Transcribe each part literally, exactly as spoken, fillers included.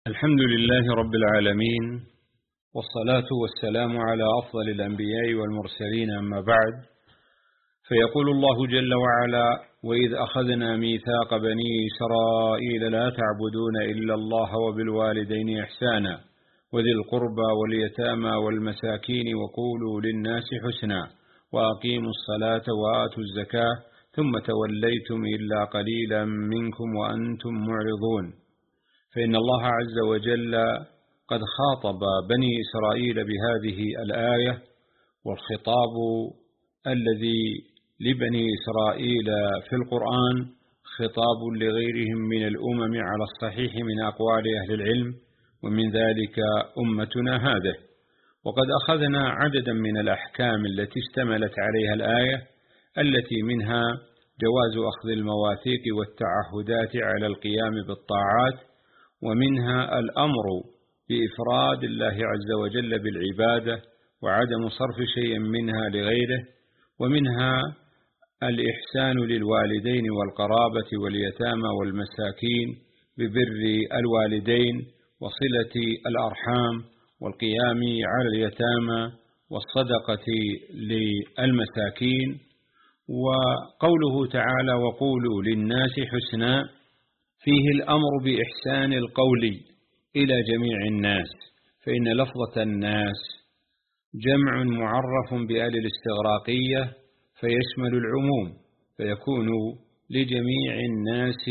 الحمد لله رب العالمين، والصلاة والسلام على أفضل الأنبياء والمرسلين، أما بعد. فيقول الله جل وعلا: وإذ أخذنا ميثاق بني إسرائيل لا تعبدون إلا الله وبالوالدين إحسانا وذي القربى واليتامى والمساكين وقولوا للناس حسنا وأقيموا الصلاة وآتوا الزكاة ثم توليتم إلا قليلا منكم وأنتم معرضون. فإن الله عز وجل قد خاطب بني إسرائيل بهذه الآية، والخطاب الذي لبني إسرائيل في القرآن خطاب لغيرهم من الأمم على الصحيح من أقوال أهل العلم، ومن ذلك أمتنا هذه. وقد أخذنا عددا من الأحكام التي اشتملت عليها الآية، التي منها جواز أخذ المواثيق والتعهدات على القيام بالطاعات، ومنها الأمر بإفراد الله عز وجل بالعبادة وعدم صرف شيء منها لغيره، ومنها الإحسان للوالدين والقرابة واليتامى والمساكين ببر الوالدين وصلة الأرحام والقيام على اليتامى والصدقة للمساكين. وقوله تعالى: وقولوا للناس حسنا، فيه الأمر بإحسان القول إلى جميع الناس، فإن لفظة الناس جمع معرف بآل الاستغراقية فيشمل العموم، فيكون لجميع الناس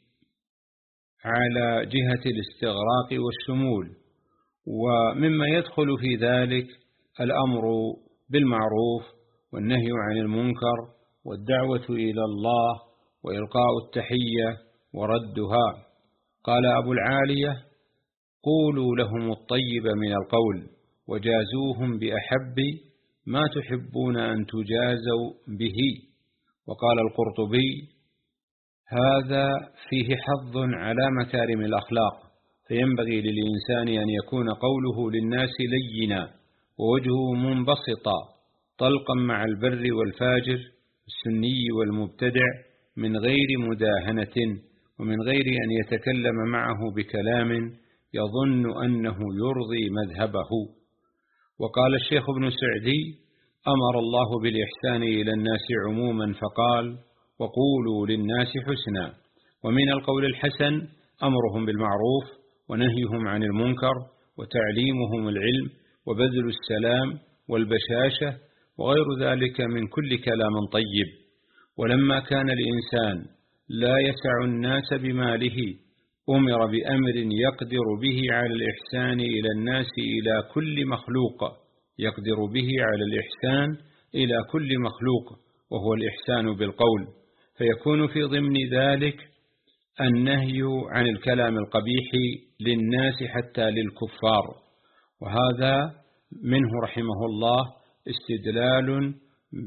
على جهة الاستغراق والشمول. ومما يدخل في ذلك الأمر بالمعروف والنهي عن المنكر والدعوة إلى الله وإلقاء التحية وردها. قال أبو العالية: قولوا لهم الطيب من القول وجازوهم بأحب ما تحبون أن تجازوا به. وقال القرطبي: هذا فيه حظ على مكارم الأخلاق، فينبغي للإنسان أن يكون قوله للناس لينا ووجهه منبسطا طلقا مع البر والفاجر السني والمبتدع من غير مداهنة، ومن غير أن يتكلم معه بكلام يظن أنه يرضي مذهبه. وقال الشيخ ابن سعدي: أمر الله بالإحسان إلى الناس عموما فقال: وقولوا للناس حسنا. ومن القول الحسن أمرهم بالمعروف ونهيهم عن المنكر وتعليمهم العلم وبذل السلام والبشاشة وغير ذلك من كل كلام طيب. ولما كان الإنسان لا يسع الناس بماله، أمر بأمر يقدر به على الإحسان إلى الناس إلى كل مخلوق، يقدر به على الإحسان إلى كل مخلوق، وهو الإحسان بالقول، فيكون في ضمن ذلك النهي عن الكلام القبيح للناس حتى للكفار. وهذا منه رحمه الله استدلال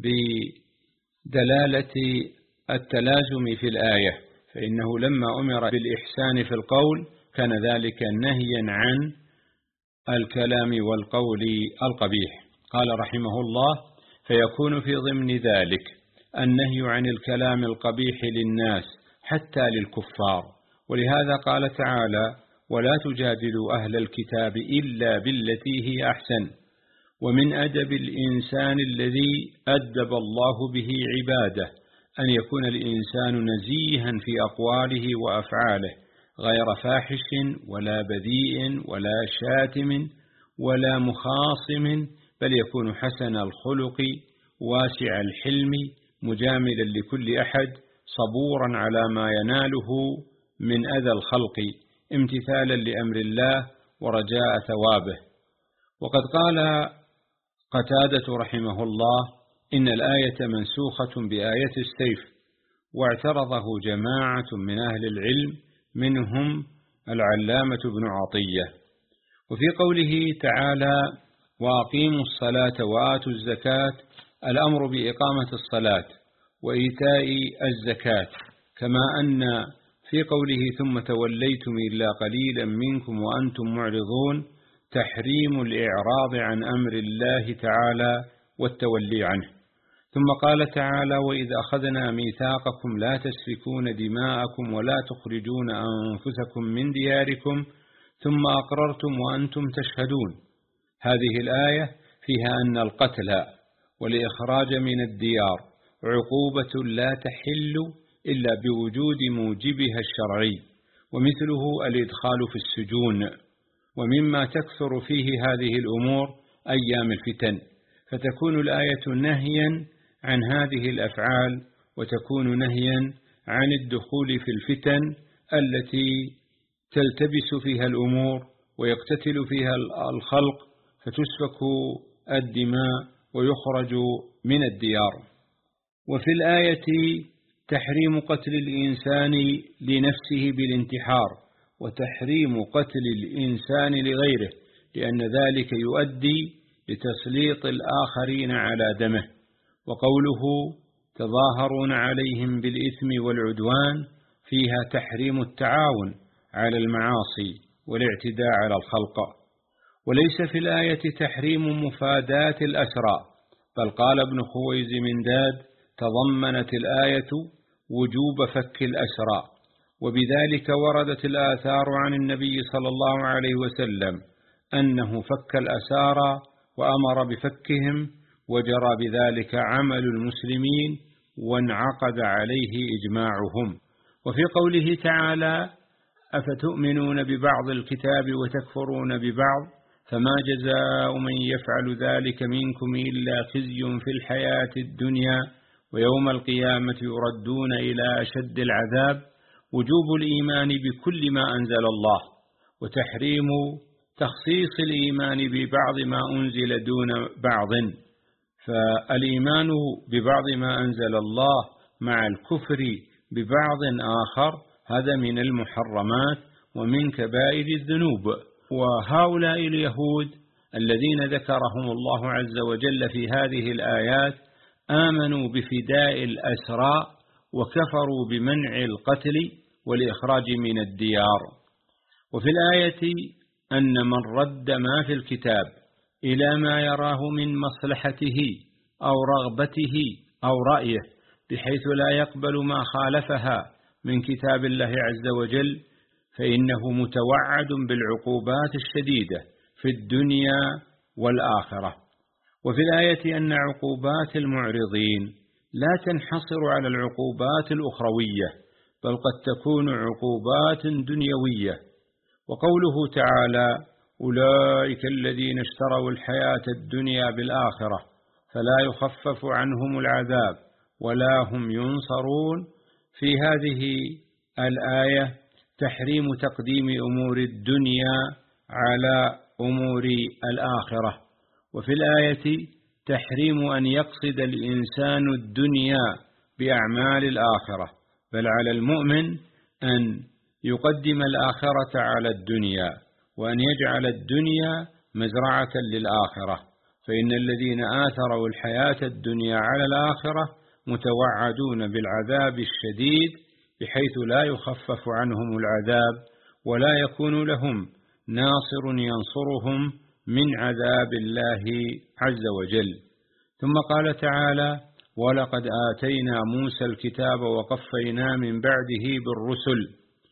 بدلالة التلازم في الآية، فإنه لما أمر بالإحسان في القول كان ذلك نهيا عن الكلام والقول القبيح. قال رحمه الله: فيكون في ضمن ذلك النهي عن الكلام القبيح للناس حتى للكفار. ولهذا قال تعالى: ولا تجادلوا أهل الكتاب إلا بالتي هي أحسن. ومن أدب الإنسان الذي أدب الله به عباده أن يكون الإنسان نزيها في أقواله وأفعاله، غير فاحش ولا بذيء ولا شاتم ولا مخاصم، بل يكون حسن الخلق واسع الحلم مجاملا لكل أحد، صبورا على ما يناله من أذى الخلق، امتثالا لأمر الله ورجاء ثوابه. وقد قال قتادة رحمه الله: إن الآية منسوخة بآية السيف، واعترضه جماعة من أهل العلم منهم العلامة بن عطية. وفي قوله تعالى: وأقيموا الصلاة وآتوا الزكاة، الأمر بإقامة الصلاة وإيتاء الزكاة، كما أن في قوله ثم توليتم إلا قليلا منكم وأنتم معرضون تحريم الإعراض عن أمر الله تعالى والتولي عنه. ثم قال تعالى: وإذ أخذنا ميثاقكم لا تسفكون دماءكم ولا تخرجون أنفسكم من دياركم ثم أقررتم وأنتم تشهدون. هذه الآية فيها أن القتل والإخراج من الديار عقوبة لا تحل إلا بوجود موجبها الشرعي، ومثله الإدخال في السجون. ومما تكثر فيه هذه الأمور أيام الفتن، فتكون الآية نهيا عن هذه الأفعال، وتكون نهيا عن الدخول في الفتن التي تلتبس فيها الأمور ويقتتل فيها الخلق، فتسفك الدماء ويخرج من الديار. وفي الآية تحريم قتل الإنسان لنفسه بالانتحار، وتحريم قتل الإنسان لغيره، لأن ذلك يؤدي لتسليط الآخرين على دمه. وقوله تظاهرون عليهم بالإثم والعدوان فيها تحريم التعاون على المعاصي والاعتداء على الخلق. وليس في الآية تحريم مفاداة الأسرى، بل قال ابن خويز منداد تضمنت الآية وجوب فك الأسرى، وبذلك وردت الآثار عن النبي صلى الله عليه وسلم أنه فك الأسارى وأمر بفكهم، وجرى بذلك عمل المسلمين وانعقد عليه إجماعهم. وفي قوله تعالى أفتؤمنون ببعض الكتاب وتكفرون ببعض فما جزاء من يفعل ذلك منكم إلا خزي في الحياة الدنيا ويوم القيامة يردون إلى أشد العذاب، وجوب الإيمان بكل ما أنزل الله، وتحريم تخصيص الإيمان ببعض ما أنزل دون بعض. فالإيمان ببعض ما أنزل الله مع الكفر ببعض آخر هذا من المحرمات ومن كبائر الذنوب. وهؤلاء اليهود الذين ذكرهم الله عز وجل في هذه الآيات آمنوا بفداء الأسرى وكفروا بمنع القتل والإخراج من الديار. وفي الآية أن من رد ما في الكتاب إلى ما يراه من مصلحته أو رغبته أو رأيه بحيث لا يقبل ما خالفها من كتاب الله عز وجل فإنه متوعد بالعقوبات الشديدة في الدنيا والآخرة. وفي الآية أن عقوبات المعرضين لا تنحصر على العقوبات الأخروية، بل قد تكون عقوبات دنيوية. وقوله تعالى أولئك الذين اشتروا الحياة الدنيا بالآخرة فلا يخفف عنهم العذاب ولا هم ينصرون، في هذه الآية تحريم تقديم أمور الدنيا على أمور الآخرة. وفي الآية تحريم أن يقصد الإنسان الدنيا بأعمال الآخرة، بل على المؤمن أن يقدم الآخرة على الدنيا، وأن يجعل الدنيا مزرعة للآخرة، فإن الذين آثروا الحياة الدنيا على الآخرة متوعدون بالعذاب الشديد بحيث لا يخفف عنهم العذاب ولا يكون لهم ناصر ينصرهم من عذاب الله عز وجل. ثم قال تعالى ولقد آتينا موسى الكتاب وقفينا من بعده بالرسل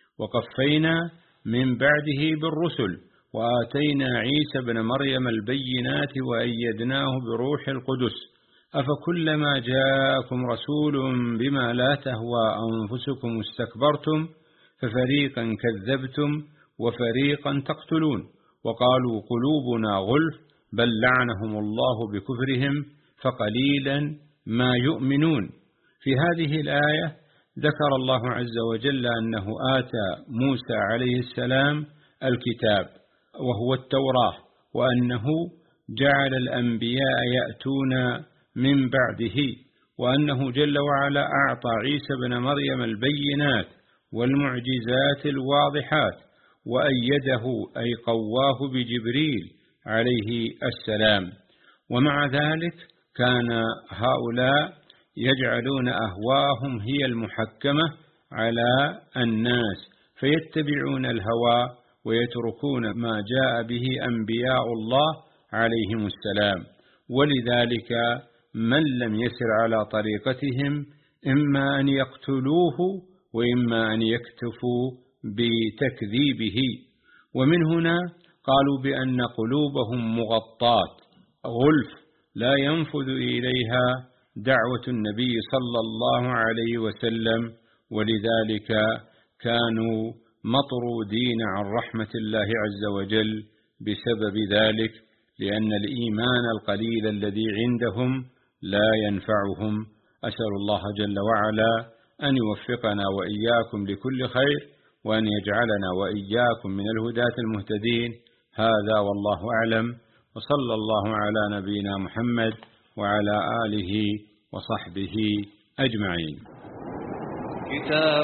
وقفينا من بعده بالرسل وآتينا عيسى بن مريم البينات وأيدناه بروح القدس أفكلما جاءكم رسول بما لا تهوى أنفسكم استكبرتم ففريقا كذبتم وفريقا تقتلون وقالوا قلوبنا غلف بل لعنهم الله بكفرهم فقليلا ما يؤمنون. في هذه الآية ذكر الله عز وجل أنه آتى موسى عليه السلام الكتاب وهو التوراة، وأنه جعل الأنبياء يأتون من بعده، وأنه جل وعلا أعطى عيسى بن مريم البينات والمعجزات الواضحات وأيده أي قواه بجبريل عليه السلام. ومع ذلك كان هؤلاء يجعلون أهواهم هي المحكمة على الناس فيتبعون الهوى ويتركون ما جاء به أنبياء الله عليهم السلام. ولذلك من لم يسر على طريقتهم إما أن يقتلوه وإما أن يكتفوا بتكذيبه. ومن هنا قالوا بأن قلوبهم مغطاة غلف لا ينفذ إليها دعوة النبي صلى الله عليه وسلم، ولذلك كانوا مطرودين عن رحمة الله عز وجل بسبب ذلك، لأن الإيمان القليل الذي عندهم لا ينفعهم. أسأل الله جل وعلا أن يوفقنا وإياكم لكل خير، وأن يجعلنا وإياكم من الهداة المهتدين. هذا والله أعلم، وصلى الله على نبينا محمد وعلى آله وصحبه أجمعين. كتاب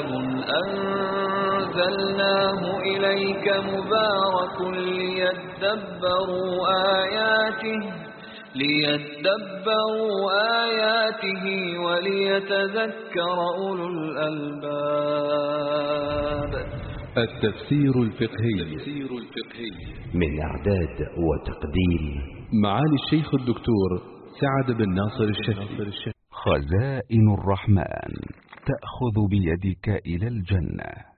أنزلناه إليك مبارك ليدبروا آياته ليدبروا آياته وليتذكر أولو الألباب. التفسير الفقهي من إعداد وتقديم معالي الشيخ الدكتور سعد بن ناصر الشافعي. خزائن الرحمن تأخذ بيدك إلى الجنة.